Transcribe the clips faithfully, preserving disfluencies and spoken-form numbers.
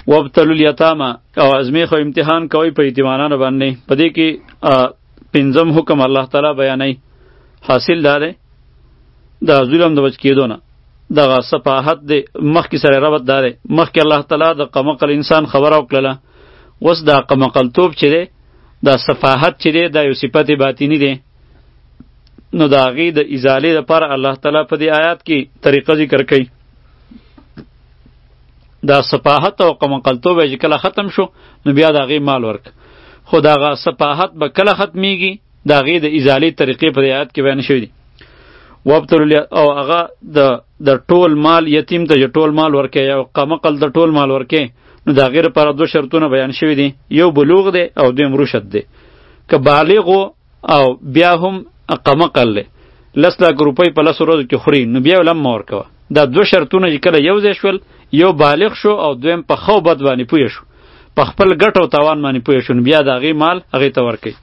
وابتلوا الیتامى او ازمیخ او امتحان کوي په یتیمانانو باندې. په دې کې پنځم حکم الله تعالی بیانوي. حاصل دا دی د ظلم د بچ کېدو نه دغه صفاحت دی. مخکې سره ربط دا دی، مخکې الله تعالی د قمقل انسان خبره وکړله، اوس دا قمقلتوب چې دی دا صفاحت چې دی دا یو صفت باطینی دی. نو د هغې د ازالې دپاره الله تعالی په دې آیات کې طریقه ذکر کوي. دا صفاحت او قمقلتوب چې کله ختم شو نو بیا د هغې مال ورک. خو د هغه صفاحت به کله ختمیږي د هغې د ازالې طریقې په دې آیات کې بیان شوي دي. وابتلوا او هغه د د ټول مال یتیم ته ټول مال ورکې یا قمقل د ټول مال ورکې نو د هغې لپاره دوه شرطونه بیان شوي دي. یو بلوغ دی او دویم رشد دی. که بالغ او بیا هم قمقل دی لس لاک روپۍ په لسو ورځو کې خوري نو بیا یې لم مه ورکوه. دا دوه شرطونه چې کله یو ځای شول، یو بالغ شو او دویم په ښه او بد باندې پوه شو، په خپل ګټ او تاوان باندې پوه شو، نو بیا د هغې مال هغې ته ورکوي.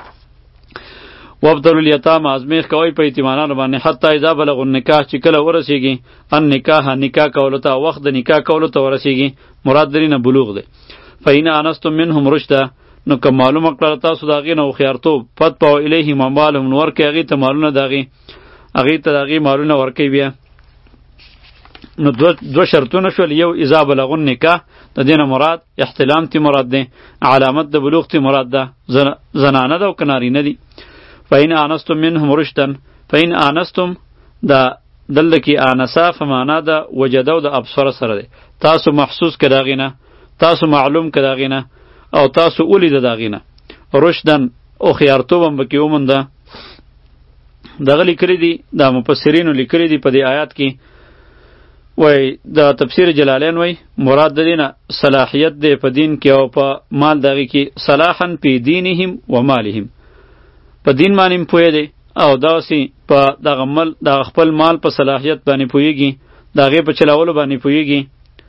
وابتلوا الیتامى ازمیخ کوئ په یتیمانانو باندې حتی اذا بلغوا النکاح چې کله ورسیږي النکاح نکاح کولو ته، وخت د نکاح کولو ته ورسیږي، مراد درې نه بلوغ دی. فإن آنستم منهم رشدا نو که معلومه کړله تاسو د هغې نه هوښیارتوب فادفعوا الیهم اموالهم نو ورکوئ هغې ته مالونه د هغې هغې ته د هغې مالونه ورکوئ. بیا نو دو, دو شرطونه شول. یو اذا بلغوا النکاح د دې نه مراد احتلام تی مراد دی، علامت د بلوغ تی مراد ده، زنانه ده او که نارینه دي. فإن آنستم منهم رشدا فإن آنستم دا دلته کې آنسا په معنا د وجده او د ابصره سره دی. تاسو محسوس که د هغې نه، تاسو معلوم که د هغې نه، او تاسو ولیده د هغې نه. رشدن هوښیارتوب هم پکې ومونده. دغه لیکلي دي دا مفسرینو لیکلي دي په دې آیات کې، وای د تفسیر جلالین وای مراد د دې نه صلاحیت دی په دین کې او په مال دغې کې. صلاحا فی دینهم و مالهم، په دین باندې پوهې دی او داسې په دغه مل دغه خپل مال په صلاحیت باندې پوهېږي، د هغې په چلولو باندې پوهېږي.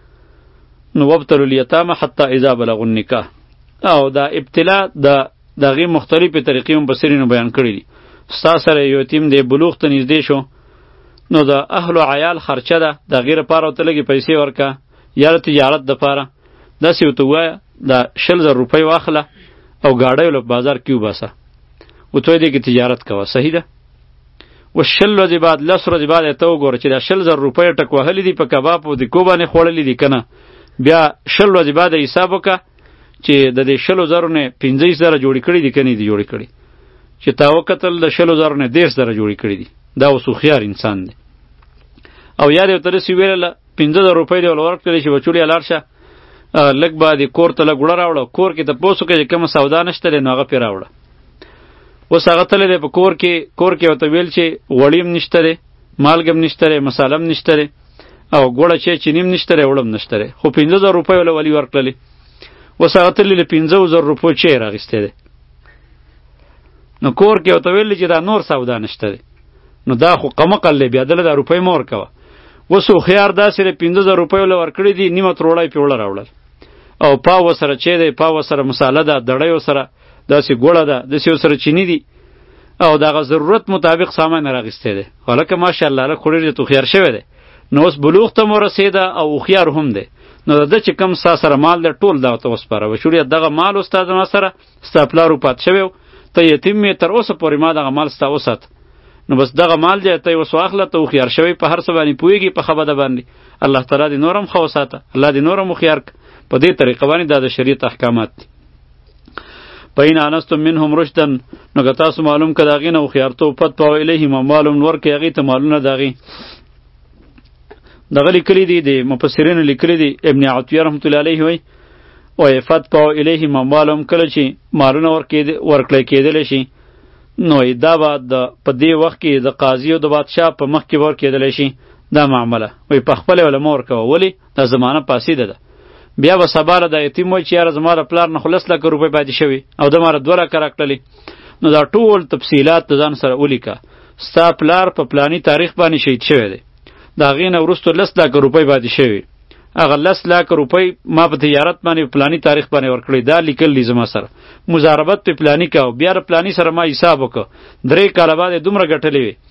نو وابتلوا الیتامى حتی اذا بلغوا النکاح، او دا ابتلا د هغې مختلفې طریقې مفسرینو بیان کړي دي. ستا سره یو یتیم دی بلوغ ته نږدې شو نو د اهل و عیال خرچه ده، د هغې لپاره ورته لږې پیسې ورکه یا د تجارت دپاره داسې ورته ووایه دا شل زر روپۍ واخله او ګاډۍ له بازار کې وباسه ورته وایې دې کې تجارت کوه، صحیح ده. اوس شل ورځې بعد لس ورځې بعد یې ته وګوره چې دا شل زر روپۍ ټک وهلي دي په کباب او دیکو باندې خوړلي دي که نه. بیا شل ورځې بعد یې حساب وکړه چې د دې شلو زرو نه پنځه زره جوړې کړي دي که نه دي جوړې کړي، چې تا وکتل د شلو زرو نه دېرش زره جوړې کړي دي. دا اوس هوښیار انسان دی. او یا دې ورته داسې ویلله پنځه زره روپۍ دې ورله ورکړلې چې بچوړیه لاړ شه لږ به دې کور ته لږ وړه راوړه، کور کې تپوس وکړه چې کومه سودا نشته دی نو هغه پرې راوړه. اوس هغه تللی دی په کور کې، کور کې ورته ویل چې غوړي هم نشته دی، مالګه هم نشته دی، مساله هم نشته دی، او ګوړه چې چیني هم نشته دی، اوړه هم نشته دی، خو پنځه زره روپۍ ورله ولي ورکړلې. اوس هغه تللی له پنځه زره روپۍ چی یې راغیستی دی. نو کور کې ورته ویلي چې دا نور سودا نشته دی، نو دا خو قمقل دی، بیا دله دا روپۍ مه ورکوه. اوس هوښیار داسې دی پنځه زره روپۍ ورله ورکړي دي، نیمه تروړی پې وړه راوړل او پاو ورسره چی دی، پاو ورسره مساله ده، دړۍ ورسره داسې ګوړه ده، داسې ورسره چیني دي او دغه ضرورت مطابق سامان راغیستی دی. هلکه ماشاءالله هلک خو ډېر زیات هوښیار شوی دی. نو اوس بلوغ ته م ورسېده او هوښیار هم دی. نو د ده چې کوم ستا سره مال دی ټول دغه ته وسپاره. وشوړیه دغه مال و ستا زما سره، ستا پلار وفات شوی و، ته یتیم یې، تر اوسه پورې ما دغه مال ستا وسات. نو بس دغه مال دی ته یې اوس واخله، ته هوښیار شوی په هر څه باندې پوهېږي په ښه بده باندې. الله تعالی دې نور هم ښه وساته، الله دې نور هم هوښیار کړه. په دې طریقه باندې دا د شریعت احکامات دي. فإن آنستم منهم رشدا نو که تاسو معلوم که د هغې نه هوښیارتوب فادفعوا الیهم اموالهم ورکړئ هغې ته مالونه د هغې. دغه لیکلي دي د مفسرینو لیکلي دي، ابن عطیه رحمت الله علیه وایي وایي فادفعوا الیهم اموالهم، کله چې مالونه ورکړی کېدلی شي نو دا به د په دې وخت کې د قاضي او د بادشاه په مخ کې به ورکېدلی شي دا معامله. وایي په خپله یې له مه ورکوه، ولې دا زمانه فاسده ده. بیا به سبا له د یتیم وایي چې یاره زما د پلار نه خو لس لکه روپۍ پاتې شوي او ده ما له دوه لکه راکړلې. نو دا ټول تفصیلات د ځان سره ولیکه. ستا پلار په پلاني تاریخ باندې شهید شوی دی، د هغې نه وروستو لس لکه روپۍ پاتې شوي، هغه لس لکه روپۍ ما په تجارت باندې په پلاني تاریخ باندې ورکړی، دا لیکل دي زما سره، مضاربت په پلاني کوه، بیا د پلاني سره ما حساب وکړه، درې کاله بعد یې دومره ګټلې وې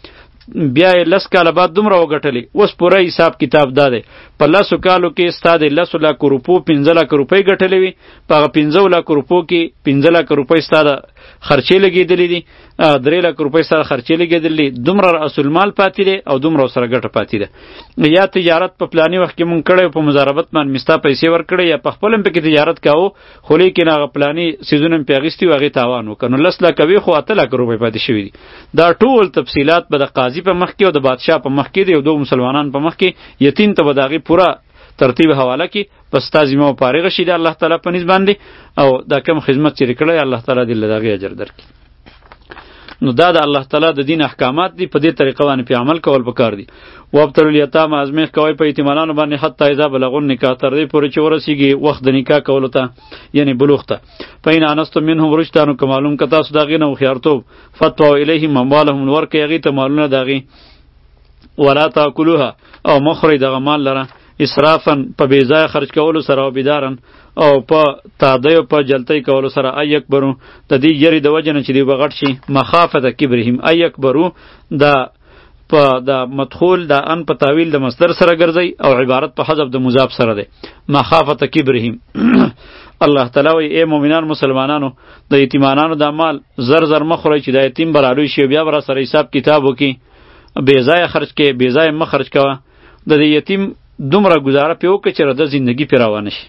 بیا یې لس کاله بعد دومره وګټلې. اوس پوره حساب کتاب دا دی په لسو کالو کې ستا د لسو لاکو روپو پنځه لاکه روپۍ ګټلې وي، په هغه پنځو لاکو روپو کې پنځه لاکه روپۍ ستا د خرچې لګېدلې دي، درې لاکه روپۍ سره خرچې لګېدلې دي، دومره رأس المال پاتې دی او دومره سره ګټه پاتې ده. یا تجارت په پلاني وخت کې مونږ کړی په مضاربت باندې مې ستا پیسې ورکړې، یا په خپل هم پکې تجارت کاوه خو لیکن هغه پلاني څیزونه مې پې اخیستي وو هغې تاوان وکړ، نو لس لاکه وي خو اته لاکه روپۍ پاتې شوي دي. دا ټول تفصیلات به د قاضي په مخ کې او د بادشاه په مخ کې دی او دو مسلمانان په مخ کې، یتیم ته به د هغې پوره ترتیب حواله کی پس تا ذمه فارغ شي د الله تعالی په نسبت باندې او دا کوم خدمت چې کړی الله تعالی دې له دغه اجر درکړي. نو دا د الله تعالی د دین احکامات دي، په دې طریقه باندې په عمل کول پکار دي. وابتلوا الیتام ازمیخ کوي په یتیمانو باندې حتی اذا بلغوا النکاح تر دې پورې چې ورسیږي وخت د نکاح کولو ته یعنی بلوغ ته. فإن آنستم منهم رشدا نو که معلوم که تاسو د هغې نه هوښیارتوب فتووا الیهم اموالهم ورکړئ هغې ته مالونه د هغې ولا تاکلوها او مه خورئ دغه مال لره اسرافا په بې ځایه خرج کولو سره او بیدارن او په تادیو په جلتی کولو سره ای اکبرو د دې یری د وجه نه چې دوی به غټ شي مخافته کبرهم ای اکبرو د په د مدخول د ان په تاویل د مصدر سره ګرځي او عبارت په حذف د مضاف سره دی مخافته کبرهم. الله تعالی وی ای مؤمنان مسلمانانو د یتیمانانو د مال زر زر مخورئ چې د یتیم برالوی شي بیا برا سره حساب کتاب وکي بې ځایه خرج کې بې ځایه مه خرج کوه د دې یتیم دومره گزاره پې وکړه چې د زندگی پې روانه شي.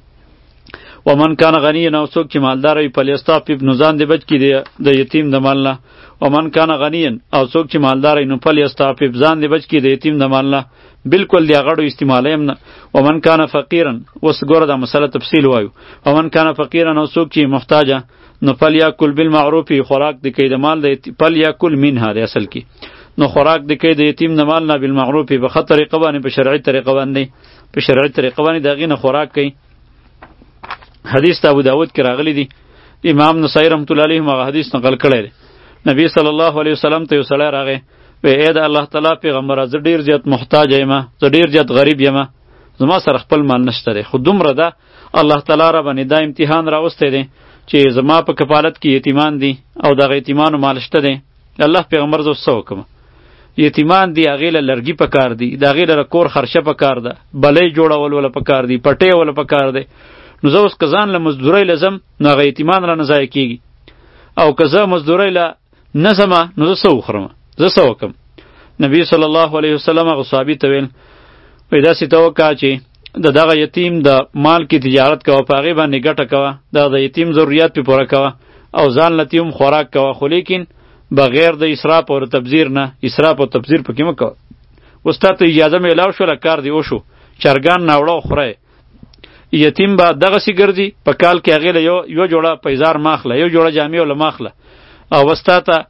ومن کان غنیا او څوک چې مالدار وي فلیستعفف نو ځان دې بچ کړي د یتیم د مال نه. ومن کان غنیا او څوک چې مالدار وي نو فلیستعفف ځان دې بچ کړي د یتیم د مال نه بالکل دی غړو استعمالي هم نه. ومن کان فقیرا اوس ګوره دا مسله تفصیل وایو. ومن کان فقیرا او څوک چې محتاجه نو فلیاکل بالمعروف خوراک دې کوي د مال د فلیاکل منها دی اصل کې نو خوراک د کې د یتیم د مال نه بالمعروف په خطر طریقه باندې په شرعي طریقه باندې په شرعي طریقه باندې دغه نه خوراک کوي. حدیث ابو داود کې راغلی دی امام نصائی رحمت الله علیه هغه حدیث نقل کړی دی. نبی صلی الله علیه وسلم ته یو سړی راغی وی اے د الله تعالی پیغمبر زه ډیر زیات محتاج یم زه ډیر زیات غریب یم زما سره خپل مال نشته دی خو دومره ده الله تعالی را باندې دا امتحان راوستی دی چې زما په کفالت کې یتیمان دي او دغه یتیمانو مال شته دی. الله پیغمبر زه څه وکړم یتیمان دی هغې له لرګي په کار دی د هغې له کور خرچه په کار ده بلۍ جوړول وله په کار دی پټۍ وله په کار دی نو زه اوس که ځان له مزدورۍ له ځم نو هغه یتیمان رانه ضایع کېږي او که زه مزدورۍ له نه ځمه نو زه څه وخورم زه څه وکړم. نبی صلی الله علیه وسلم هغه صحابي ته ویل وایي داسې ته وکړه چې د دغه یتیم د مال کې تجارت کوه په هغې باندې ګټه کوه دغه د یتیم ضروریات پې پوره کوه او ځان له تیم خوراک کوه خو لیکن بغیر د اسراف او تبذیر نه اسراف او تبذیر پکې مه کوه. اوس تا ته اجازه میلاو شوله کار دی وشو چرګان ناوړه خورئ یتیم به دغسې ګرځي په کال کې هغې له یو یو جوړه پیزار ماخله یو جوړه جامې وله ماخله او بس تا ته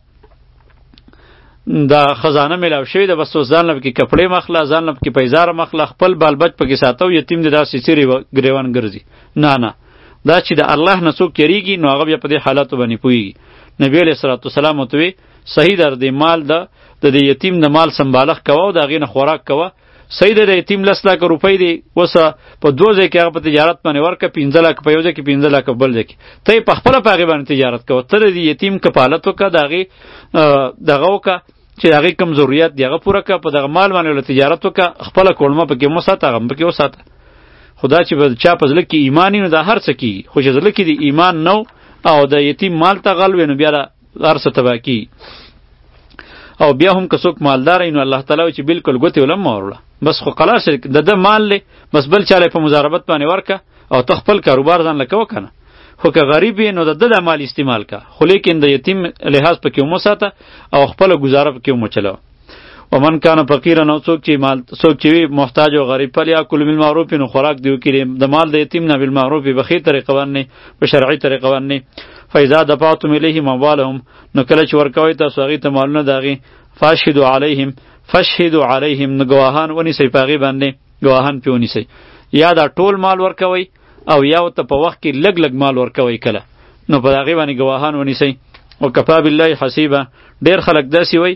دا خزانه میلاو شوې ده بس اوس ځان له پکې کپړې ماخله ځان له پکې پیزاره ماخله خپل بال بچ پکې ساته او یتیم دې داسې څیرې ګریوان ګرځي نه نه دا چې د الله نه څوک یریږي نو هغه بیا په دې حالاتو باندې پوهېږي. نبی علیہ الصلوۃ والسلام ورته وی صحیح در د مال د د یتیم د مال سمبالښت کوه او د هغې نه خوراک کوه صحیح ده د یتیم لس لاکه روپۍ دی اوس په دوه ځای کې هغه په تجارت باندې ورکړه پنځه لاکه په یو ځای کې پنځه لاکه بل ځای کې ته یې په خپله په هغې باندې تجارت کوه ته د یتیم کفالت وکړه د هغې دغه وکړه چې د هغې کوم ضرورت دی هغه پوره کړه په دغه مال باندې له تجارت وکړه خپله کولمه پکې مه ساته هغه پکې وساته خدا چې به چا په زړه کې ایمان وي نو دا هر څه کېږي خو چې زړه کې د ایمان نه او د یتیم مال ته غل وي نو بیا هر څه تباه کېږي. او بیا هم که څوک مالدار وي نو الله تعالی وایي چې بالکل ګوتې ولم مه وروړه بس خو خلاص د ده مال دی بس بل چا په مضاربت باندې ورکه او ته خپل کاروبار ځان له کوه که نه خو که غریب یې نو د ده د مال استعمال که خو لیکن د یتیم لحاظ پکې ومه ساته او خپله ګزاره پکې ومه چلوه. ومن کان فقیرا نو څوک چې مال څوک چې وي محتاج او غریب فلیاکل بالمعروف نو خوراک دی وکړي د مال د یتیم نه بالمعروف په ښې طریقه باندې په شرعي طریقه باندې. فاذا دفعتم الیهم اموالهم نو کله چې ورکوئ تاسو هغې ته مالونه د هغې فاشهدوا علیهم فاشهدوا علیهم نو ګواهان ونیسئ په هغې باندې ګواهان پې ونیسئ یا دا ټول مال ورکوئ او یا ورته په وخت کې لږ لږ مال ورکوئ کله نو په هغې باندې ګواهان ونیسئ. وکفا بالله حسیبه ډېر خلک داسې وایي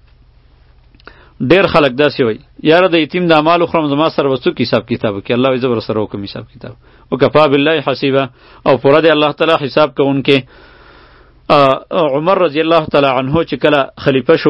ډیر خلک داسې وایي یاره د یتیم د اعمالو خورم زما سره به څوک حساب کتاب وکړي الله وایي زه به سره وکړم حساب کتاب وکفا بالله حسیبه او پوره دی الله تعالی حساب کوونکی. عمر رضی الله تعالی عنه چې کله خلیفه شو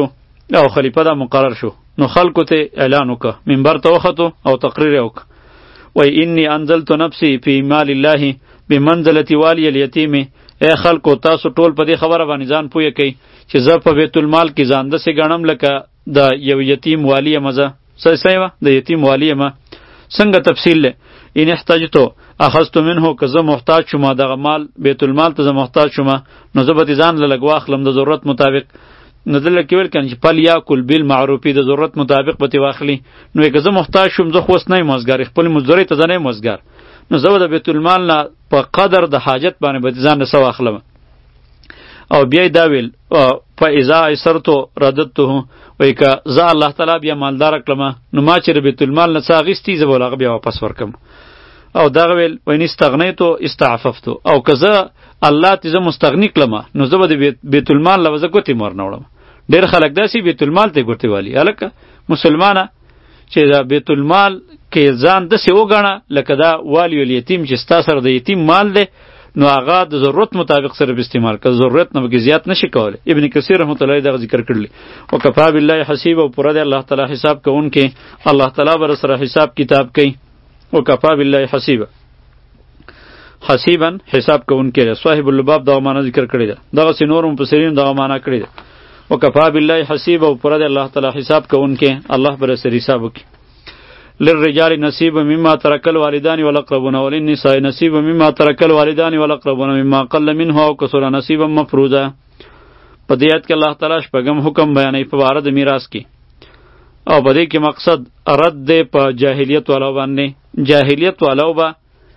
او خلیفه دا مقرر شو نو خلکو ته اعلان وکړه منبر ته وختو او تقریر یې وکړه وای انی انزلت نفسی فی مال الله بمنزله والی الیتیم ای خلکو تاسو ټول په دې خبره باندې ځان پوهه کړئ چې زه په بیت المال کې ځان داسې ګڼم لکه د یو یتیم والی یم زه صحیح صحیح وه د یتیم والی یم څنګه تفصیل دی ان احتاجتو اخذت منه که زه محتاج شوم دغه مال بیت المال ته زه محتاج شوم نو زه به دې ځان له لږ واخلم د ضرورت مطابق نو دلته کې ویل کنه چې پل یاکل بالمعروفي د ضرورت مطابق به تې واخلي نو که زه محتاج شوم زه خو اوس نه یم وزګار خپل مزدورۍ ته زه نه یم وزګار نو زه به د بیت المال نه په قدر د حاجت باندې به دې ځان له څه واخلم او بیا یې دا ویل فاذا ایسرتو رددته وایي که زه الله تعالی بیا مالداره کړم نو ما چې د بیت المال نه څه اخیستي زه به هغه بیا واپس ورکم او دغه ویل وین استغنیتو استعففتو او که زه الله ته زه مستغنی کړم نو زه به د بیت المال له زه ګوتې مور نه وړم ډېر خلک داسې بیت المال ته ګوتې والي هلکه مسلمانه چې دا بیت المال کې ځان داسې وګڼه لکه دا والی الیتیم چې ستا سره د یتیم مال دی نو هغه د ضرورت مطابق سره به استعمال کړه ضرورت نه بګې زیات نشي کولی ابن کثیر رحمت الله دغه ذکر کړلی وکفا بالله حسیب او پوره دی الله تعالی حساب کوونکی الله تعالی بر سره حساب کتاب کوي وکفا بالله حسیبا حسیبا حساب کوونکی دی صاحب اللباب دغه معنی ذکر کړی ده دغه سینور مفسرین دغه معنی کړی ده وکفا بالله حسیبا او پوره دی الله تعالی حساب کوونکی الله بر سره حساب کوي للرجال نصیب مما ترک الوالدان والاقربون وللنساء نصیب مما ترک الوالدان والاقربون مما قل منه او کثر نصیبا مفروضا په دې آیت کې الله تعالی شپږم حکم بیانوي په باره د میراث کې او په دې کې مقصد رد دی په جاهلیت والو باندې جاهلیت والو به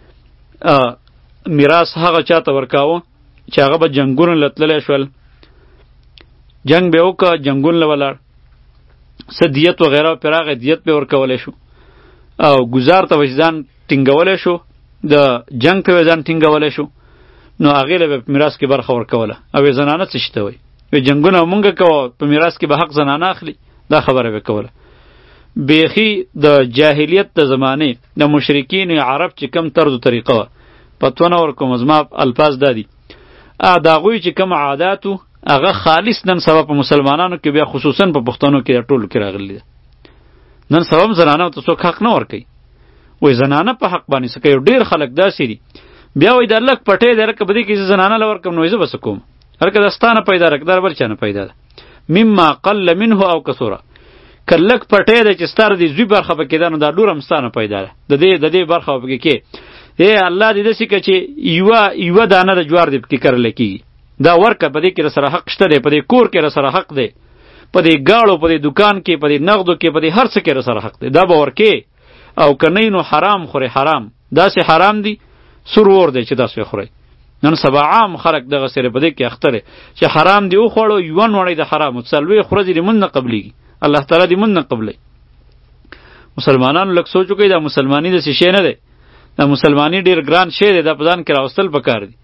میراث هغه چاته ورکاوه چې هغه به جنګونه له تللی شول جنګ به وکړه جنګونه له ولاړ څه دیت وغیره پرې راغی دیت به ورکولی شو او گزار ته وجدان ټینګولی شو د جنگ ته وجدان ټینګولی شو نو هغې له به په میراث کې برخه ورکوله او یې زنانه څه شته وایي وی جنګونه مونږ کوه په میراث کې به حق زنانه اخلي دا خبره به کوله بیخي د جاهلیت د زمانې د مشرکین عرب چې کم طرز و طریقه وه فتوا نه ورکوم زما الفاظ دا دي د هغوی چې کم عاداتو هغه خالص نن سبا په مسلمانانو کې بیا خصوصا په پښتنو کې ټولو کې راغلی ده نن سبا هم زنانه ته څوک حق نه ورکوي وایي زنانه په حق باندې څه کوي ډېر خلک داسې دي بیا وایي د لږ پټی دی هلکه په دې کې زه زنانه له ورکړم نو زه به څه کوم هلکه دا ستا نه پیدا ده که دا بل چا نه پیدا ده مما قل منه او کثوره که لږ پټی دی چې ستا د زوی برخه پکې ده نو دا ډور هم ستا نه پیدا ده د دې د دې برخه به پکې کې ای الله دې داسې که چې یوه یوه دانه د جوار دې پکې کرلی کېږي دا ورکه په دې کې راسره حق شته دی په دې کور کې راسره حق دی په دې گاړو په دې دکان کې په دې نغدو کې په دې هر څه کې راسره حق دی دا به ورکې او که نه نو حرام خوري حرام داسې حرام دی سرور دی چې داسې خورئ نن سبا عام خلک دغه سره په دې کې اخته دی چې حرام دی وخوړو یوه نوړی د حرامو څلوېښت ورځې دې مونځ نه قبلیږي الله تعالی دې مونځ نه قبلی مسلمانانو لږ سوچ وکړئ دا مسلماني داسې شی نه دی دا مسلماني ډېر ګران شی دی دا په ځان کې راوستل پکار دی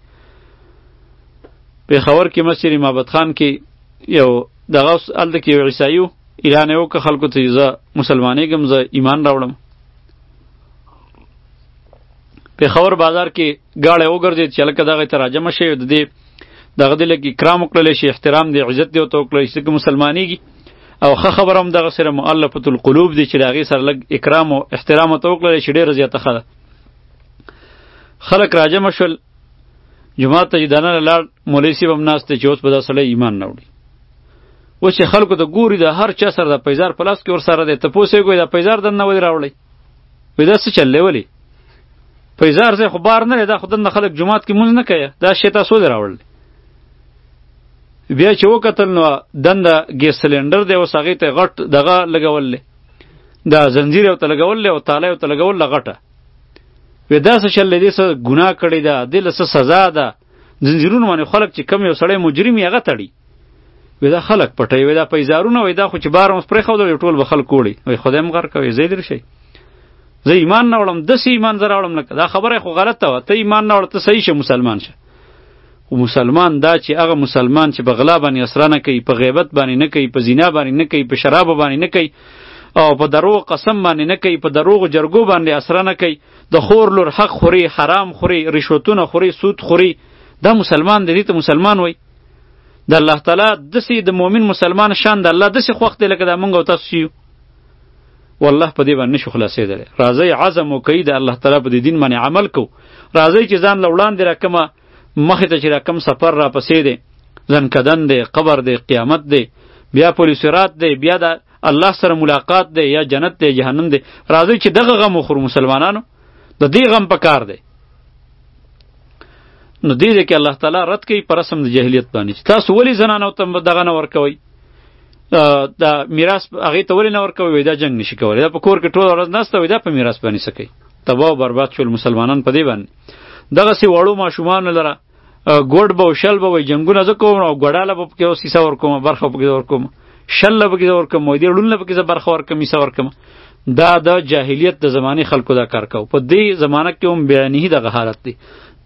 پېښور کې مسجد امامت خان کې یو دغه هلته کې یو عیسایي و اعلان یې وکړه خلکو ته زه مسلمانېږم زه ایمان راوړم پېښور بازار کې ګاډی وګرځېد چې هلکه دغه ته راجمع شوی د دې دغه دې لږ اکرام وکړلی شي احترام دی عزت دی ورته وکړلی شي ځکه مسلمانېږي او ښه خبره هم دغه سره مؤلفة القلوب دی چې د هغې سره لږ اکرام او احترام ورته وکړلی شي ډېره زیاته ښه ده خلک راجمع شول جماعت ته چې دننه لاړ مولوي صاحب هم ناست دی چې اوس به دا سړی ایمان نه وړي اوس چې خلکو ته ګوري د هر چا سره د پیزار په لاس کې ورسره دی تپوس یې کوي دا پیزار دننه ولې راوړی وایي دا څه چل دی ولې پیزار ځای خو بار نه دی دا خو دننه خلک جومات کې مونځ نه کوي دا شی تاسو ولې راوړلی بیا چې وکتل نو دنده ګیس سلنډر دی اوس هغې ته غټ دغه لګول دی دا زنځیر یې ورته لګول دی او تاله یې ورته لګول ده غټه وی دا څه چل دی څه ګناه کړې ده دې له څه سزا ده زنځیرونه باندې خلک چې کم یو سړی مجرم یې هغه تړي وی دا خلک پټوي وی دا پیزارونه وی دا خو چې بار اوس پرېښودل ټول به خلک وړي وی خدای م غر کوي زه دې شئ زه ایمان نه وړم داسې ایمان زه راوړم لکه دا خبره خو غلطه وه ته ایمان نه وړه ته صحیح شه مسلمان شه خو مسلمان دا چې هغه مسلمان چې په غلا باندې اسره نه کوي په غیبت باندې نه کوي په زنا باندې نه کوي په شرابو باندې نه کوي او په دروغ قسم باندې نه کوي په دروغ جرګو باندې اسره نه کوي د خور لور حق خوري حرام خوري رشوتونه خوري سود خوري دا مسلمان دی ته مسلمان وای د الله تعالی دسی د مؤمن مسلمان شان د الله دسی خوښ دی لکه د مونږ او تاسو یو. والله په دې باندې نشو خلاصېدلی. راځئ عزم وکړئ د الله تعالی په دې دین باندې عمل کو. راځئ چې ځان له وړاندې راکمه مخې ته چې راکم سفر را پسې دی، ځنکدن دی، قبر دی، قیامت دی، بیا پل صراط دی، بیا د الله سره ملاقات دی، یا جنت دی جهنم دی. راځئ چې دغه غم وخورو مسلمانانو، د دې غم پکار دی. نو دې دې کې الله تعالی رد کوي په رسم د جاهلیت باندې. تاسو ولې زنانو ته دغه نه ورکوئ؟ دا میراث هغې ته ولې نه ورکوئ؟ وایي دا جنګ نشي کولی، دا په کور کې ټوله ورځ ناسته وي، دا په میراث باندې څه کوي؟ تباه او برباد شول مسلمانان په دې باندې. دغسې وړو ماشومانو لره ګوډ به او شل به وایي جنګونه زه کوم او ګوډاله به پکې اوس حصه ورکوم، برخه پکې ورکوم، شل به پکې ورکوم، وایي دې ړوند پکې زه برخه ورکوم، حصه ورکوم. دا د جاهلیت د زمانې خلکو دا کار کو. په دې زمانه کې هم بیانې دغه حالت دی.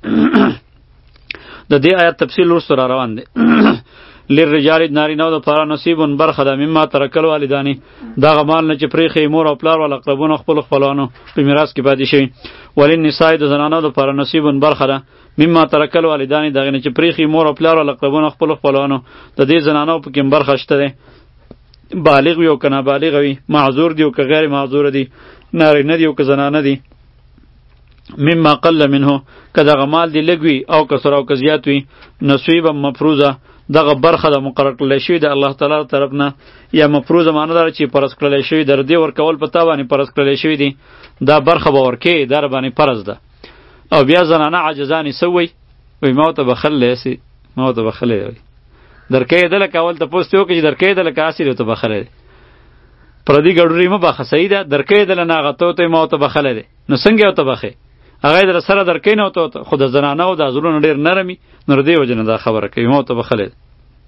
د دې آیت تفصیل وروسته را روان دی. للرجال نارینه‌و دپاره نصیب برخه ده مما ترک الوالدان، دغه مال نه چې پرېښی مور او پلار او اقربونو خپلو خپلوانو په میراث کې پاتې شوي. وللنساء د زنانو دپاره نصیب برخه ده مما ترک الوالدان، دغه نه چې پرېښی مور او پلار او اقربونو خپلو خپلوانو. د دې زنانو په کې برخه شته دی، بالغ وي او که نابالغ وي، معذور دی او که غیر معذور دی، نارینه دی او که زنانه دی. مما قل منه، که دغه مال دی لږ وي او که سره او که زیات وي، نصیبا مفروضه، دغه برخه د مقرر کړلی شوي د الله تعالی طرف نه. یا مفروضه معنی داره چې فرض کړلی شوي، در دې ورکول په تا باندې فرض کړلی شوي دي، دا برخه به ورکې، در باندې فرض ده. او بیا زنانه عاجزانې څه وایي؟ وایي ما ورته بخلی هسې، ما ورته بخلی دی. درکې ده لکه اول تپوس ترې وکړي چې درکې ده لکه هسې دی ورته بخلی دی. پردي ګډوډۍ مه بخه، صحیح ده. درکې ده له نه هغه ته ورته ما ورته بخلی دی، نو څنګه ورته بخې؟ هغه یې در سره درکې نه ورته، خو د زنانهو دا زړونه ډېر نرمي، نو د دې وجې نه دا خبره کوي، ما ورته بخلی دی.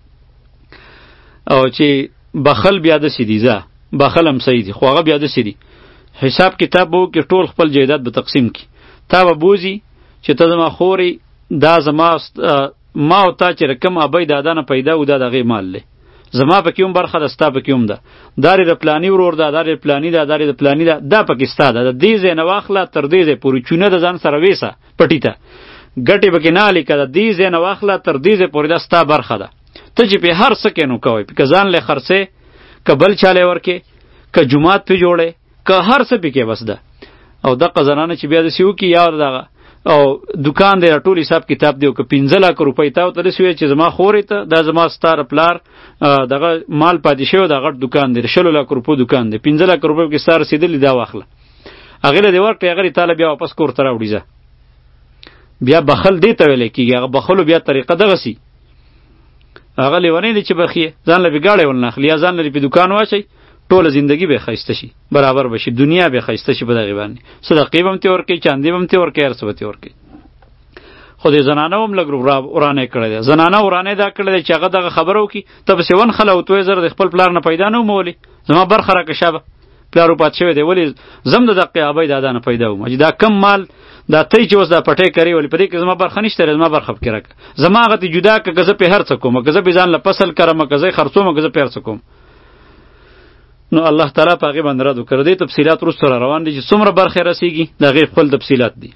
او چې بخل بیا داسې دي، ځه بخل هم صحیح دي، خو هغه بیا داسې دي حساب کتاب به وکړي، ټول خپل جایداد به تقسیم کړي. تا به بوځي چې ته زما خورې، دا زما ما او تا چې رقم ابۍ دادا نه پیدا و، دا د هغې مال دی، زما پکې هم برخه ده، ستا پکې هم ده، دا د پلاني ورور ده، دا د پلاني ده، دا د پلاني ده، دا پکې ستا ده. د دې ځای نه واخله تر دې ځای پورې چونه د ځان سره ویسه پټي ته، ګټې پکې نه لیکه، د دې ځای نه واخله تر دې ځای پورې دا ستا برخه ده. ته چې په هر څه کې نو کوئ، که ځان له خرڅې، که بل چاله ورکې، که جومات پې جوړې، که هر څه پکې بس ده. او دغه زنانه چې بیا داسې وکړي، یا دغه او دکان دی ټول حساب کتاب دی، او که پنځه لاکه روپۍ تا ورته داسې ووایي چې زما خورې ته دا زما ستا پلار دغه مال پاتې شوی، دا غټ دکان دی، شلو لاکو روپو دکان دی، پنځه لاکه روپۍ پکې ستا رسېدلي، دا واخله، هغې له دې ورکړې، هغه دې تاله بیا واپس کور ته راوړي. ځه بیا بخل دې ته ویلی کېږي. هغه بخلو بیا طریقه دغسې، هغه لیونی دی چې بخیه، ځان له بې ګاډی ولنه اخلي، یا ځان لرې په دکان واچئ، ټوله زندگی به ښایسته شي، برابر به شي، دنیا به ښایسته شي په دغې باندې. صدقې به هم ترې ورکوي، چاندې به هم ترې ورکوي، هر څه به ترې ورکوي. خو دې زنانه هم لږ ورانۍ کړی دی. زنانه ورانۍ دا کړی دی چې هغه دغه خبره وکړي، ته پسې ونښله او توی زره د خپل پلار نه پیدا نه ومولې، زما برخه راکړه شابه، پلار وپات شوی دی، ولې زم د دقې ابۍ دادا نه پیدا وم، چې دا کم مال دا تی چې اوس دا پټۍ کوي، ولې په دې کې زما برخه نشته، زما برخه پکې راکړه، زما هغه ته جدا کړه، که زه پې هر څه کوم، که زه پې ځان له فصل کرم، که زه یې خرڅوم، که زه پې هر څه کوم. نو الله تعالی په هغې باندې رد وکړه. دې تفصیلات وروسته را روان دي چې څومره برخې رسېږي، د هغې خپل تفصیلات دي.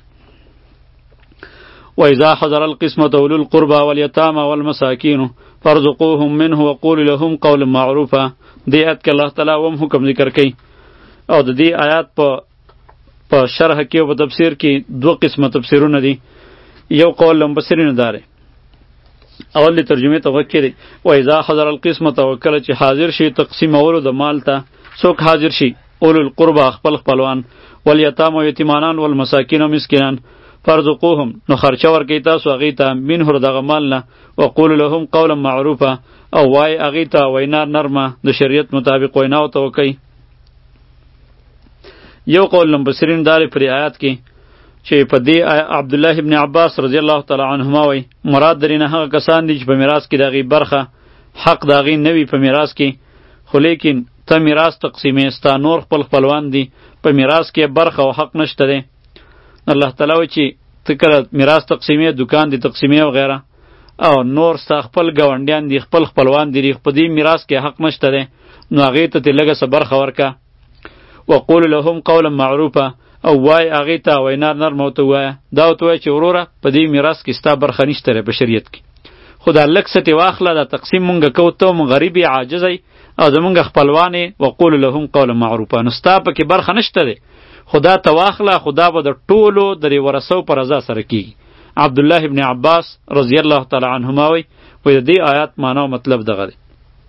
وإذا حضر القسمة أولو القربى واليتامى والمساكين فارزقوهم منه وقولوا لهم قولا معروفا. دې آیت کې الله تعالی هم حکم ذکر کوي، او د دې آیات په په شرح کې او په تفسیر کې دوه قسمه تفسیرونه دي. یو قول مفسرینو داره، اول د ترجمه ته وکړي دی، وإذا حضر القسمة، وکله چې حاضر شي تقسیم اولو د مال ته، څوک حاضر شي؟ اولو القربى خپل خپلوان، والیتامى یتیمانان، والمساکین او مسکینان، فرزقوهم نو خرچه ورکوي تاسو هغې ته، منه دغه مال نه، وقولوا لهم قولا معروفا، او وای هغې ته وینا نرمه د شریعت مطابق ویناو ته وکوئ. یو قول مفسرین داري پر آیات کې چې په دې عبدالله ابن عباس رضی الله تعالی عنهما وایي مراد درینه هغه کسان دي چې په میراث کې د هغې برخه حق د هغې نه وي په میراث کې، خو لیکن ته میراث تقسیمې، ستا نور خپل خپلوان دي، په میراث کې برخه او حق نشته دی. الله تعالی وایي چې ته کله میراث تقسیمې، دکان دي تقسیمې وغیره، او نور ستا خپل ګاونډیان دي، خپل خپلوان دي، په دې میراث کې حق نشته دی، نو هغې ته ترې لږه څه برخه ورکه. وقول لهم قولا معروفا، او وای هغې ته وینا نرمه ورته ووایه، دا ورته ووایه چې وروره په دې میراث کې ستا برخه نشته دی په شریعت کې، خو دا لږ څه ترې واخله، دا تقسیم مونږ کوو، ته هم غریب یې، عاجز یې او زمونږ خپلوان یې، وقولو لهم قولا معروفا. نو ستا پکې برخه نشته دی، خو دا ته واخله، خو دا به د ټولو د دې ورثو په رضا سره کېږي. عبدالله ابن عباس رضی الله تعالی عنهما وایي وایي د دې آیات معنا او مطلب دغه دی.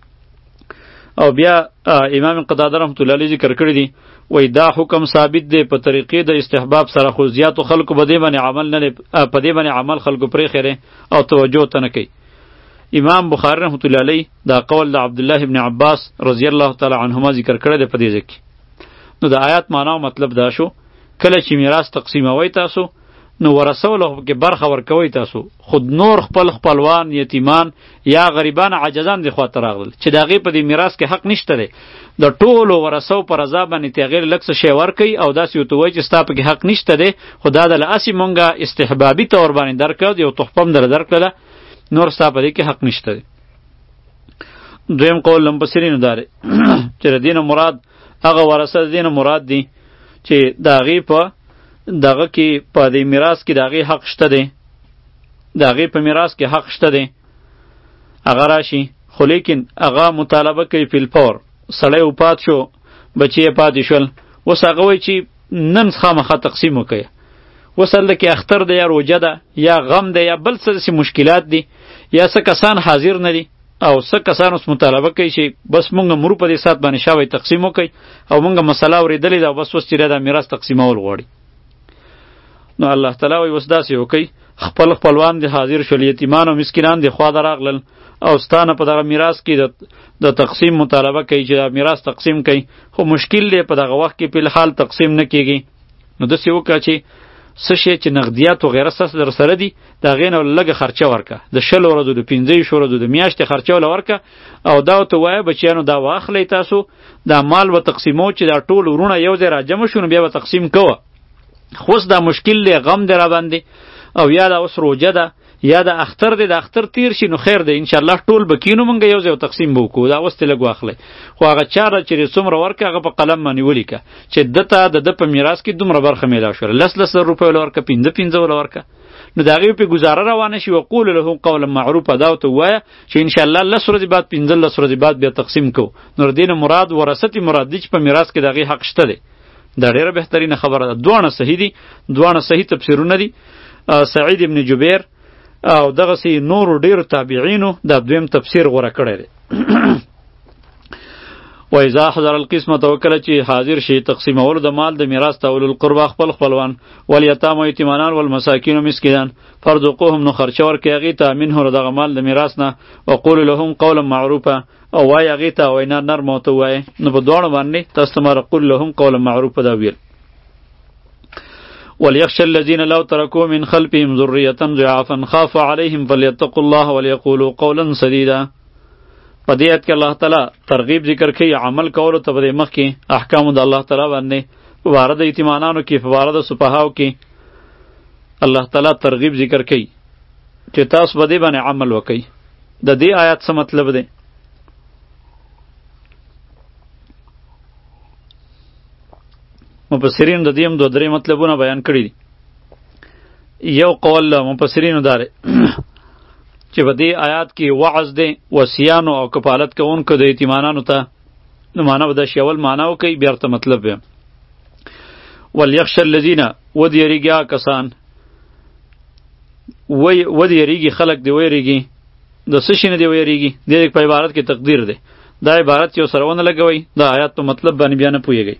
او بیا امام قتاده رحمت الله علیه ذکر کړی دی، وایي دا حکم ثابت دی په طریقې د استحباب سره، خو زیاتو خلکو په دې باندې عمل نه په دې باندې عمل خلکو پرې خیره او توجه ته نه کوي. امام بخاری رحمت الله علیه دا قول د عبدالله ابن عباس رضی الله تعالی عنهما ذکر کړی دی په دې ځکه. نو د آیات معنا او مطلب دا شو، کله چې میراث تقسیموي تاسو نو ورثو له کې برخه ورکوي تاسو، خود نور خپل خپلوان، یتیمان یا غریبان عاجزان دی خواته راغلل چې د هغې په دې میراث کې حق نشته دی، د ټولو ورثو په رضا باندې تغیر لږ څه شی ورکوي او داسې ورته وایي چې ستا پکې حق نشته دی، خو دا د لاسې مونږه استحبابي طور باندې درکړه، یو تحفه هم در درکړله، نور ستا په دې کې حق نشته دی. دویم قول له مفسرینو دا دی چې د دې نه مراد هغه ورثه د دې نه مراد دي چې د هغې په دغه کې په دې میراث کې د هغې حق شته دی، د هغې په میراث کې حق شته دی، هغه راشي، خو لیکن هغه مطالبه کوي فی الفور، سړی وفات شو، بچی یې پاتې شول، اوس هغه وایي چې نن خامخا تقسیم وکړئ، اوس هلته کې اختر دی یا روژه ده یا غم دی یا بل څه داسې مشکلات دي یا څه کسان حاضر نه دي او څه کسان اوس مطالبه کوي چې بس مونږ مرو په دې ساعت باندې شاوی تقسیم وکړئ او مونږ مسله اورېدلې ده او بس اوس چې دا میراث تقسیمول غواړي. نو الله تعالی وایي اوس داسې وکئ، خپل خپلوان دې حاضر شول، یتیمان او مسکینان دې خوا ته راغلل او ستانه په دغه میراث کې د تقسیم مطالبه کوي چې دا میراث تقسیم کوي، خو مشکل دی په دغه وخت کې په الحال تقسیم نه کیږي. نو داسې وکړه چې څه شی چې نقدیات وغیره ستاسو در سره دي د هغې نه لږه خرچه ورکړه، د شلو ورځو د پنځه ویشتو ورځو د میاشتې خرچه وله ورکړه او دا ورته ووایه بچیانو دا واخلئ تاسو، دا مال به تقسیمو چې دا ټول ورونه یو ځای راجمع شو نو بیا به تقسیم کوه، خو اوس دا مشکل دی، غم دی راباندې او یا دا اوس روجه ده یا د اختر دی، د اختر تیر شي نو خیر دی، انشاءالله ټول به کینو مونږ یو ځای تقسیم به وکړو، دا اوس ترې لږ واخلئ، خو هغه چاره چې څومره ورکړه هغه په قلم باندې ولیکه چې ده ته د ده په میراث کې دومره برخه میلاو شوله، لس لس زره روپۍ وله ورکړه، پنځه پنځه وله ورکړه، نو د هغې پې ګزاره روانه شي. وقولو له قولا معروفه، دا ورته ووایه چې انشاءالله لس ورځې بعد پنځلس ورځې بعد بیا تقسیم کوو. نو د دې نه مراد ورثت مراد دی چې په میراث کې د هغې حق شته دی. دا ډېره بهترینه خبره ده، دواړه صحیح دي، دواړه صحیح تفسیرونه دي. سعید ابن جبیر او دغسې نورو ډېرو تابعینو دا دویم تفسیر غوره کړی دی. و اذا حضر القسمة وکله چې حاضر شي تقسیمولو د مال د میراث ته اولو القربا خپل خپلوان والیتام و یتیمانان والمساکین و مسکینان فرزقوهم نو خرچه ورکړئ هغې ته منه دغه مال د میراث نه، وقولو لهم قولا معروفه او وایي هغې ته وینا نرمه ورته ووایئ. نو په دواړو باندې تاسو ته ما قول لهم قولا معروفه دا ویل. وليخشى الذين لو تركوا من خلفهم ذرية ضعافا خافوا عليهم فليتقوا الله وليقولوا قولا سديدا. په دې آیت کې الله تعالی ترغیب ذکر کوي عمل کولو ته، په دې مخکې احکامو د الله تعالی باندې په باره د یتیمانانو کې، په باره د سفهاو کې الله تعالی ترغیب ذکر کوي چې تاسو په دې باندې عمل وکئ. د دې آیت څه مطلب دی؟ مفسرین د دې هم دوه درې مطلبونه بیان کړي دي. یو قول مفسرینو دا دی چې په دې آیات کې وعظ دی وصیانو او کفالت کوونکو د یتیمانانو ته، نو معنا به دا شي اول معنا وکړي بیا ورته مطلب ویم. ولیخشى الذین ودیریږي هغه کسان، ودیریږي خلق دی ویریږي، د څه شي نه دی ویریږي، دې په عبارت کې تقدیر دی، دا عبارت یو سره ونه لګوئ، دا آیات په مطلب باندې بیا نه پوهیږئ.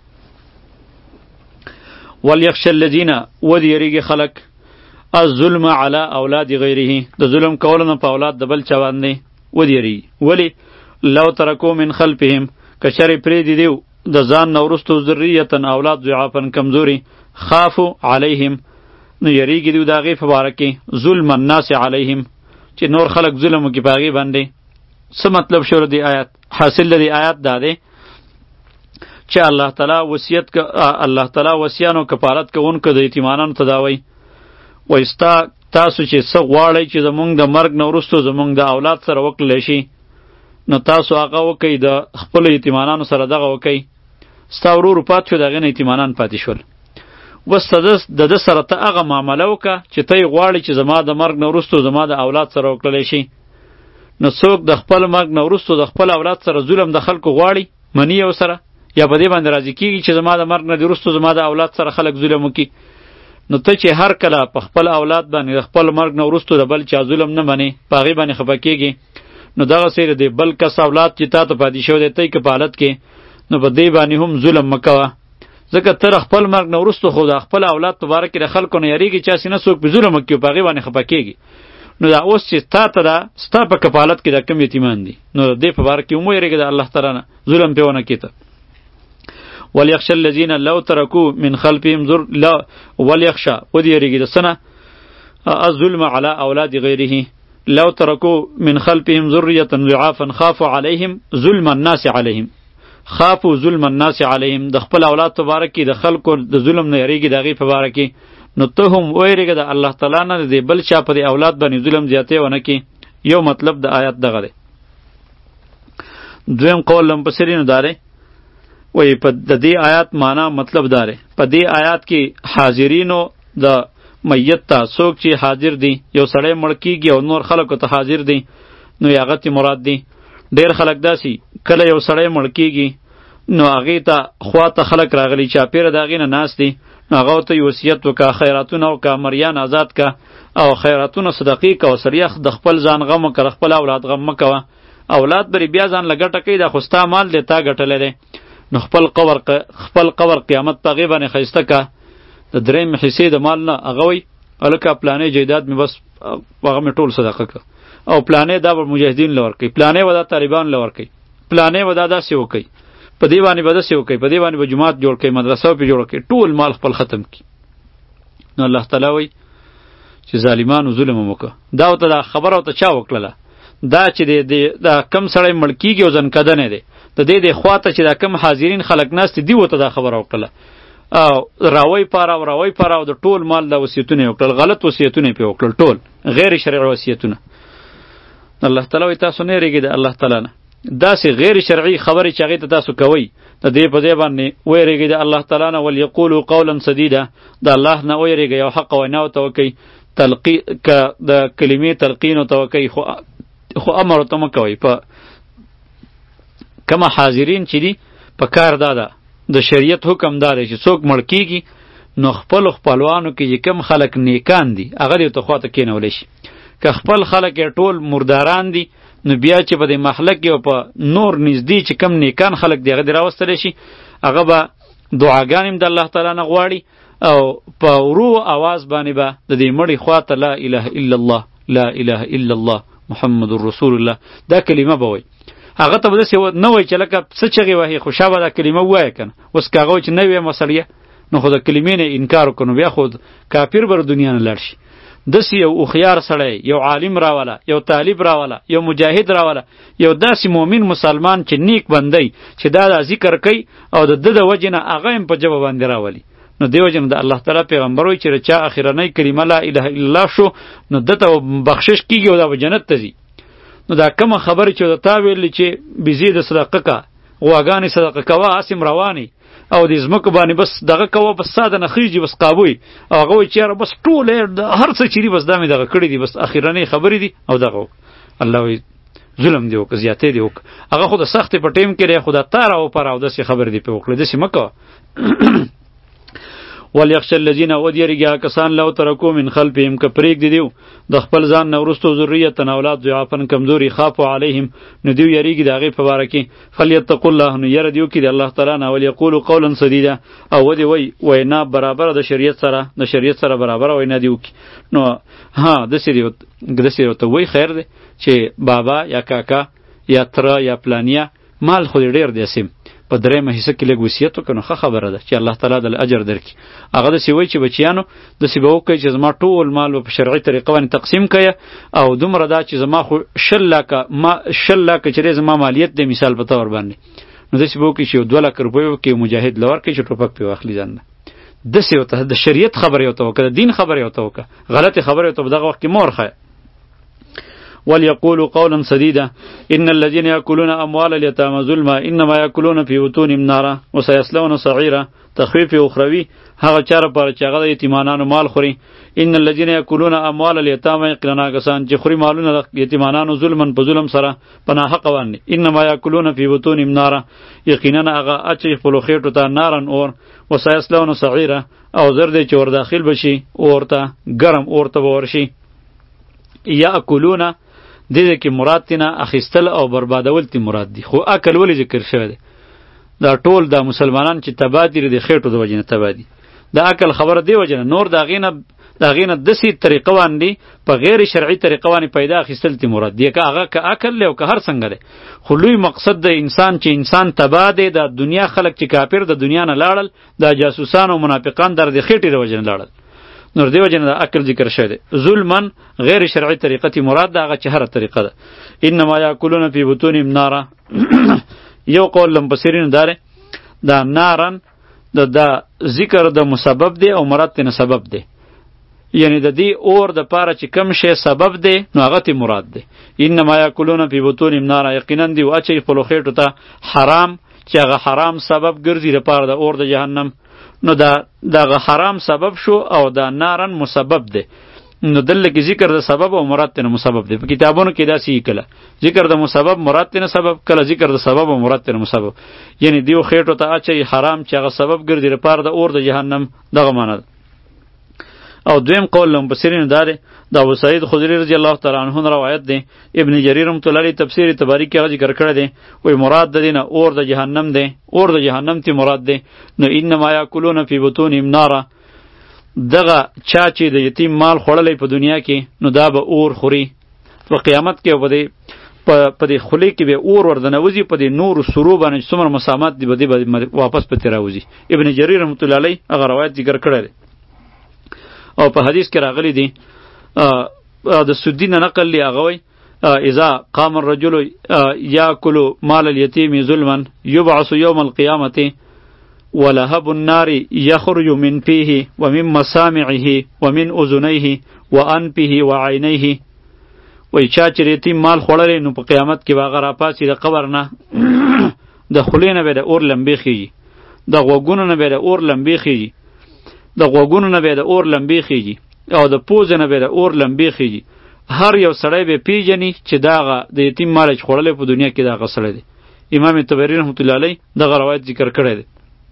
ولیخشى الذین ودیریږي خلق الظلم علی اولاد غیره، د ظلم کولو نه په اولاد د بل چا باندې ودیریږي. ولی لو ترکو من خلفهم، که چرې پرېږدي دیو د ځان نه وروستو ذریة اولاد ضعافا کمزوري، خافو علیهم نو یریږي دیو د هغې په باره کې ظلم الناس علیهم چې نور خلق ظلم وکړي په هغې باندې. څه مطلب شو د دې آیات؟ حاصل د دې آیات دا دی چې الله تعالی وصیت الله تعالی وصیانو کفارت کوونکو د یتیمانانو ته دا وایي وایي ستا تاسو چې څه غواړئ چې زمونږ د مرګ نه وروستو زمونږ د اولاد سره وکړلی شي، نو تاسو هغه وکئ، د خپلو یتیمانانو سره دغه وکئ. ستا ورور پات شو، د هغې نه یتیمانان پاتې شول، اوس د ده سره ته هغه معامله وکړه چې ته یې غواړې چې زما د مرګ نه وروستو زما د اولاد سره وکړلی شي. نو څوک د خپل مرګ نه وروسته د خپل اولاد سره ظلم د خلکو غواړي منی یو سره یا په دې باندې راضي کیږي چې زما د مرګ نه وروسته زما د اولاد سره خلک ظلم وکړي نو ته چې هر کله په خپل اولاد باندې د خپل مرګ نه وروسته د بل چا ظلم نه منې په هغې باندې خفه کیږي نو دغسې د بل کس اولاد چې تا ته پاتې شوی دی ته یې که په حالت کې نو په دې باندې هم ظلم مه کوه ځکه ته خپل مرګ نه وروسته خو د خپل اولاد په باره کې د خلکو نه یریږي چې هسې نه څوک پې ظلم وکړي په هغې باندې خفه کیږي نو دا اوس چې تا ته ده ستا په کفالت کې دا کم یتیمان دي نو د دې په باره کې هم ویرېږه د الله تعالی نه ظلم پې ونه کړي ته وليخشى الذين لو تركوا من خلفهم ذر لا وليخشى وديريږي د سنه الظلم على اولاد غيره لو تركوا من خلفهم ذرية ضعافا خافوا عليهم ظلم الناس عليهم خافوا ظلم الناس عليهم د خپل اولاد تبارک کی د خلکو د ظلم نه یریږي دغه په باره کې نو ته هم ویریږه د الله تعالی نه د بل چا په اولاد باندې ظلم زیاتې ونه کی یو مطلب د آیات دغه دی دویم قول لم پسرینو داره وی په د دې آیات معنا مطلب داره په دې آیات کې حاضرینو د میت ته څوک چې حاضر دي یو سړی مړ کیږي او نور خلکو ته حاضر دي نو هغه ته مراد دي ډیر خلک داسي کله یو سړی مړ کیږي نو هغې ته خواته خلک راغلي چاپېره د هغې نه ناست دي نو هغه ورته وصیت وکړه خیراتونه وکړه مریان آزاد که او خیراتونه صدقې کوه سړیه د خپل ځان غم وکړه خپل اولاد غم مه کوه اولاد بری بیا ځان له ګټه کوي دا خو ستا مال دی تا ګټلی دی نو خپل قبر خپل قبر قیامت په هغې باندې ښایسته که د درېیم حصې د مال نه هغه وایي هلکه پلانې جایداد مې بس هغه مې ټول صدقه که او پلانې دا به مجاهدین له ورکوي پلانې به دا طالبان له ورکوي پلانې به دا داسې وکوي په دې باندې به داسې وکوي په دې باندې به جومات جوړ کړي مدرسه پې جوړه کړي ټول مال خپل ختم کړي نو الله تعالی وایي چې ظالمانو ظلم هم وکړه دا ورته دا خبره ورته چا وکړله دا چې دا کم سړی مړ کېږي او ځنکدنی دی د دې د خواته چې دا کم حاضرین خلک ناست دي ورته دا خبره وکړله او راوی پاره او راوی پاره او د ټول مال د وصیتونه یې وکړل غلط وصیتونه یې پې وکړل ټول غیر شرعي وصیتونه الله تعالی وایي تاسو نه یریږئ د الله تعالی نه داسې غیر شرعي خبرې چې هغې ته تاسو کوئ د دې په ځای باندې ویریږئ د الله تعالی نه ولیقولو قولا سدیدا د الله نه ویریږئ او حق وینا ورته وکئ تلقی که د کلمې تلقین ورته وکئ خو خو امر ورته مه کوئ په کومه حاضرین چې دي په کار دا ده د شریعت حکم دا دی چې څوک مړ کیږي نو خپلو خپلوانو کې چې کم خلک نیکان دي هغه دې ورته خواته کېنولی شي که خپل خلک یې ټول مرداران دي نو بیا چې په دې محله کې او په نور نږدې چې کم نیکان خلک دی هغه دې راوستلی شي هغه به دعاګانې هم د الله تعالی نه غواړي او په ورو اواز باندې به د دې مړي خواته لا اله الا الله لا اله الا الله محمد رسول الله دا کلمه به وایي هغه ته به داسې نه وایي چې لکه څه چغې وهي خو شا به دا کلمه ووایه که نه اوس که هغه وایي چې نه ویمه سړیه نو خو د کلمې نه انکار وکړو نو بیا خو کافر به دنیا نه لاړ شي داسې یو هوښیار سړی یو عالم راوله یو طالب راوله یو مجاهد راوله یو داسې مؤمن مسلمان چې نیک بندی چې دا د ذکر کوي او د ده د وجې نه هغه هم په ژبه باندې راولي نو دې وجې نه د الله تعالی پیغمبر وایي چې چا اخرنۍ کلمه لا اله الا الله شو نو ده ته بخشش کېږي او دا به جنت ته ځي نو دا کومه خبره چې تا ویلې چې بزی د صدقه کا غواګانې صدقه کوه اسیم رواني او د ځمکو باندې بس دغه کوه بس ساده نه خیږي بس قابوي او هغه وایي چې یاره بس ټول هر څه چې دي بس دا مې دغه کړي دي بس اخرنۍ خبرې دي او دغه الله وایي ظلم دی وکړه زیاتې دی وکړه هغه خو د سختې په ټیم کې دی خو دا تا راوپاره او داسې خبرې دې پې وکړې داسې مه کوه وليخشى الذين وديرګه کسان لو ترکو من خلفهم که پرېږدي دیو د خپل ځان نه وروستو ذریة اولاد ضعافا کمزوري خافوا علیهم نو دیو یریږي د هغې په باره کې فلیتقوا الله نو یره دیو کړي د الله تعالی نه ولیقولو قولا سدیدا او ودې وایي وینا برابره د شریعت سره د شریعت سره برابره وینا دی وکړي نو ها داسې داسې ورته وایي خیر دی چې بابا یا کاکا یا تره یا پلانیه مال خو دې ډېر دی سیم په درېیمه حصه کې لږ وصیت وکړه نو ښه خبره ده چې الله تعالی دله اجر درکړي هغه داسې وایي چې بچیانو داسې به وکړئ چې زما ټول مال به په شرعي طریقه باندې تقسیم کړه او دومره دا چې زما خو شل لاکه ما شل لاکه چې دی زما مالیت دی مثال په طور باندې نو داسې به وکړي چې یو دوه لکه روپۍ وکړي مجاهد له ورکړي چې ټوپک پرې واخلي ځان نه داسې ورته د شریعت خبرې ورته وکړه د دین خبرې ورته وکړه غلطې خبرې ورته په دغه وخت کې مه ورښیه وليقولوا قولا سديدا إن الذين يأكلون أموال اليتامى ظلما إنما يأكلون في بطونهم نارا وسيصلون سعيرا تخفیف اخروی هغه چاره پر چې هغه د یتیمانانو مال خوري ان الذين يأكلون اموال اليتامى یقینا کسان چې خوري مالونه د یتیمانانو ظلمن په ظلم سره پناه حق باندې انما يأكلون في بطونهم نارا یقینا هغه اچي خپل خېټو ته نارن اور وسيصلون سعيرا او زر دې چې ور داخل بشي اورته ګرم اورته ورشي یأکلون د دې کې مراد تینا اخیستل او بربادول تی مراد دي خو اکل ولې ذکر شوی دی دا ټول د مسلمانان چې تبادی د خېټو د وجنه تبادی دا اکل خبره دی وجنه نور دا غینه دا غینه دسی طریقه باندې په غیر شرعي طریقه باندې پیدا اخیستل تی مراد دی که هغه که اکل له که هر څنګه دی خو لوی مقصد د انسان چې انسان تبادی د دنیا خلق چې کافر د دنیا نه لاړل د جاسوسان او منافقان در د خېټې د وجنه لاړل نور دی وجنه د اکل ذکر شوی دی ظلمن غیر شرعي طریقه تی مراد دا هغه چې هر طریقه ده انما یاکلون فی بطونهم نارا یو قول لمبسرین داره دا نارن دا, دا ذکر د مسبب دی او مراد تی سبب دی یعنی د دې اور د پاره چې کم شی سبب دی نو هغه تی مراد دی انما یاکلون فی بطونهم نارا یقینا دی واچي خپل خېټو ته حرام چې هغه حرام سبب ګرځي د پاره د اور د جهنم نو دا دغه حرام سبب شو او دا نارن مسبب دی نو دلته کې ذکر د سبب او مراد ته مسبب دی په کتابونو کې دا سی کله ذکر د مسبب مراد ته سبب کله ذکر د سبب او مراد ته مسبب یعنی دیو خېټو ته اچي حرام چې هغه سبب ګرځي لپاره د اور د جهنم دغه معنی او دویم قول لم بصیرین داره دا ابو سعید خدری رضی الله تعالی عنہ روایت دی ابن جریر رحمۃ اللہ علیہ تفسیر تباری کې ذکر کړی دی وای مراد د دینه اور د جهنم دی اور د جهنم تی مراد دی نو انما یاکلون فی بطونهم نارا دغه چا چې د یتیم مال خوړلې په دنیا کې نو دا به اور خوري په قیامت کې به دی په دې خلی کې به اور وردنوزی په دې نور سرو باندې څومره مسامات دی به دی واپس په تیراوزی ابن جریر رحمۃ اللہ علیہ هغه روایت ذکر کړی دی او په حدیث کې راغلی دی د سدین نقل لی هغه وای اذا قام الرجل یاکل مال الیتیم ظلما یبعث یوم القیامه ولهب النار یخرج من فیه ومن مسامعه ومن اذنیه وانفه وعینیه وای چا چې یتیم مال خوړلی نو په قیامت کې به هغه راپاڅي د قبر نه د خولې نه به د اور لمبې خیږي د غوږونو نه به د اور لمبې خیږي د غوږونو نه به د اور لمبې خیږي او د پوزې نه به د اور لمبې خیږي هر یو سړی به پیژني چې داغه د یتیم مال چې خوړلی په دنیا کې دغه سړی دی امام طبري رحمت الله علیه دغه روایت ذکر کړی دی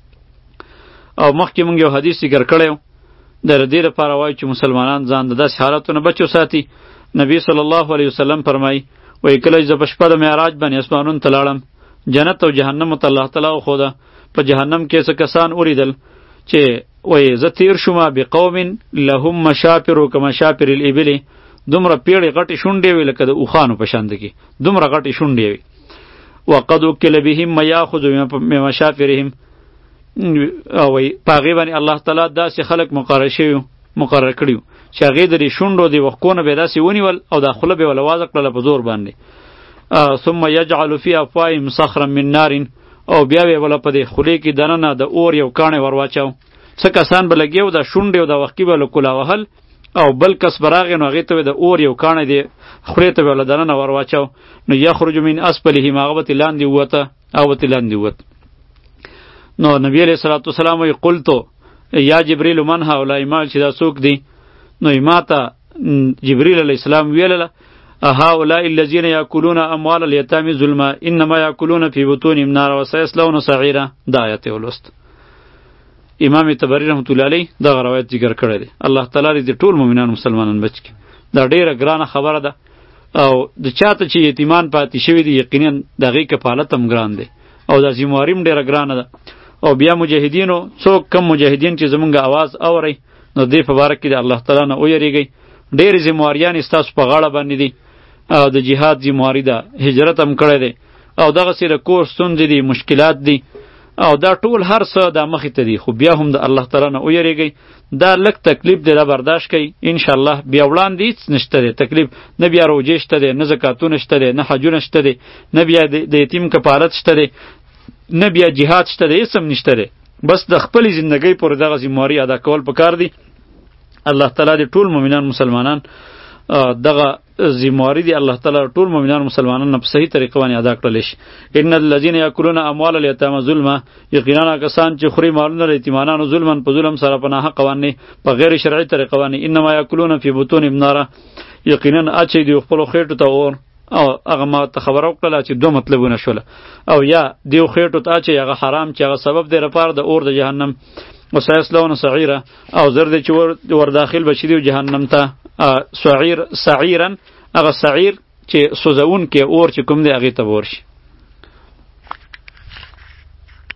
او مخکې مونږ یو حدیث ذکر کړی و د دې لپاره وایو چې مسلمانان ځان د داسې حالاتو نه بچو ساتي نبی صلی الله علیه وسلم فرمایي وایي کله چې زه په شپه د معراج باندې اسمانونو ته لاړم جنت او جهنم ته الله تعالی وښوده په جهنم کې څه کسان ولیدل چې وای زه تیر شوم بقوم لهم مشاپر کمشاپر الابل دومره پیړې غټې شونډې وي لکه د اوښانو په شان کې دومره غټې شونډې وي وقد وکل بهم ما یاخذ من مشاپرهم وای په هغې باندې الله تعالی داسې خلک مقرر شوي مقرر کړي چې هغې د دې شونډو د وښکونه به داسې ونیول او دا خوله به یې ولوازه کړله په زور باندې ثم یجعل فی افواههم صخرا من نار او بیا به ولا په دې خولې کې دننه د اور یو کاڼی ور واچاو څه کسان به لګیو د شونډې او د وښکي به له کولا وهل او بل کس به راغی نو هغې ته به د اور یو کاڼی دی خولې ته به له دننه ور واچاو نو یخرج من اسفلهم هغه به ترې لاندې ووته هغه به ترې لاندې ووت نو نبی علیه صلات وسلام وایي قلتو یا جبریل من هؤلاء ما چې دا څوک دی نو ما ته جبریل علیه السلام ویلله هؤلاء الذين يأكلون أموال اليتامى ظلما إنما يأكلون في بطونهم نارا وسيصلون سعيرا دا آیت ولست امام طبری رحمت الله علیه دا روایت ذکر کړی دی الله تعالی دې ټول مؤمنان مسلمانان بچ کړي دا ډیره ګرانه خبره ده او د چاته چې یتیمان پاتې شوی دی یقینا دغه کفالت هم ګران دی او د ذمہواریم ډیره ګرانه ده او بیا مجاهدینو څوک کم مجاهدین چې زمونږ आवाज اوري نو دې په باره کې د الله تعالی نه ویریږي ډېر ذمہواریان ستاسو په غاړه باندې دي او د جهاد ذمہواری ده هجرت هم کړی دی او دغه سره کور ستونزې دي مشکلات دي او دا ټول هر څه د مخې ته دي خو بیا هم د الله تعالی نه ویریږي دا لږ تکلیف دی دا برداشت کوي ان شاء الله بیا وړاندې هیڅ نشته دی تکلیف نه بیا روجې شته دی نه زکاتونه شته دی نه حجونه شته دی نه بیا د یتیم کفالت شته دی نه بیا جهاد شته دی هیڅ هم نشته دی بس د خپلې زندګۍ پورې دغه ذمہواري ادا کول پکار دی الله تعالی د ټول مؤمنان مسلمانان دغه ذمہواری دی الله تعالی ټول مؤمنان مسلمانانو په صحیح طریقه باندې ادا کړل شي. ان الذين ياكلون اموال اليتامى ظلما، یقینا کسان چې خوري مالونه د یتیمانو ظلمن په ظلم سره په ناحق باندې په غیر شرعي طریقه باندې، انما یاکلون فی بطونهم نارا، یقینا اچي دی خپل خېټو ته اور. او هغه ما ته خبر وکړه چې دوه مطلبونه شول، او یا دیو خېټو ته چې هغه حرام چې هغه سبب دی لپاره د اور د جهنم، وسيصلون سعيرا، او زر دی چې ور داخل بشي دی جهنم ته سعير سعيرا، هغه سعير چې سوزون کې اور چې کوم دی هغه ته ورشي.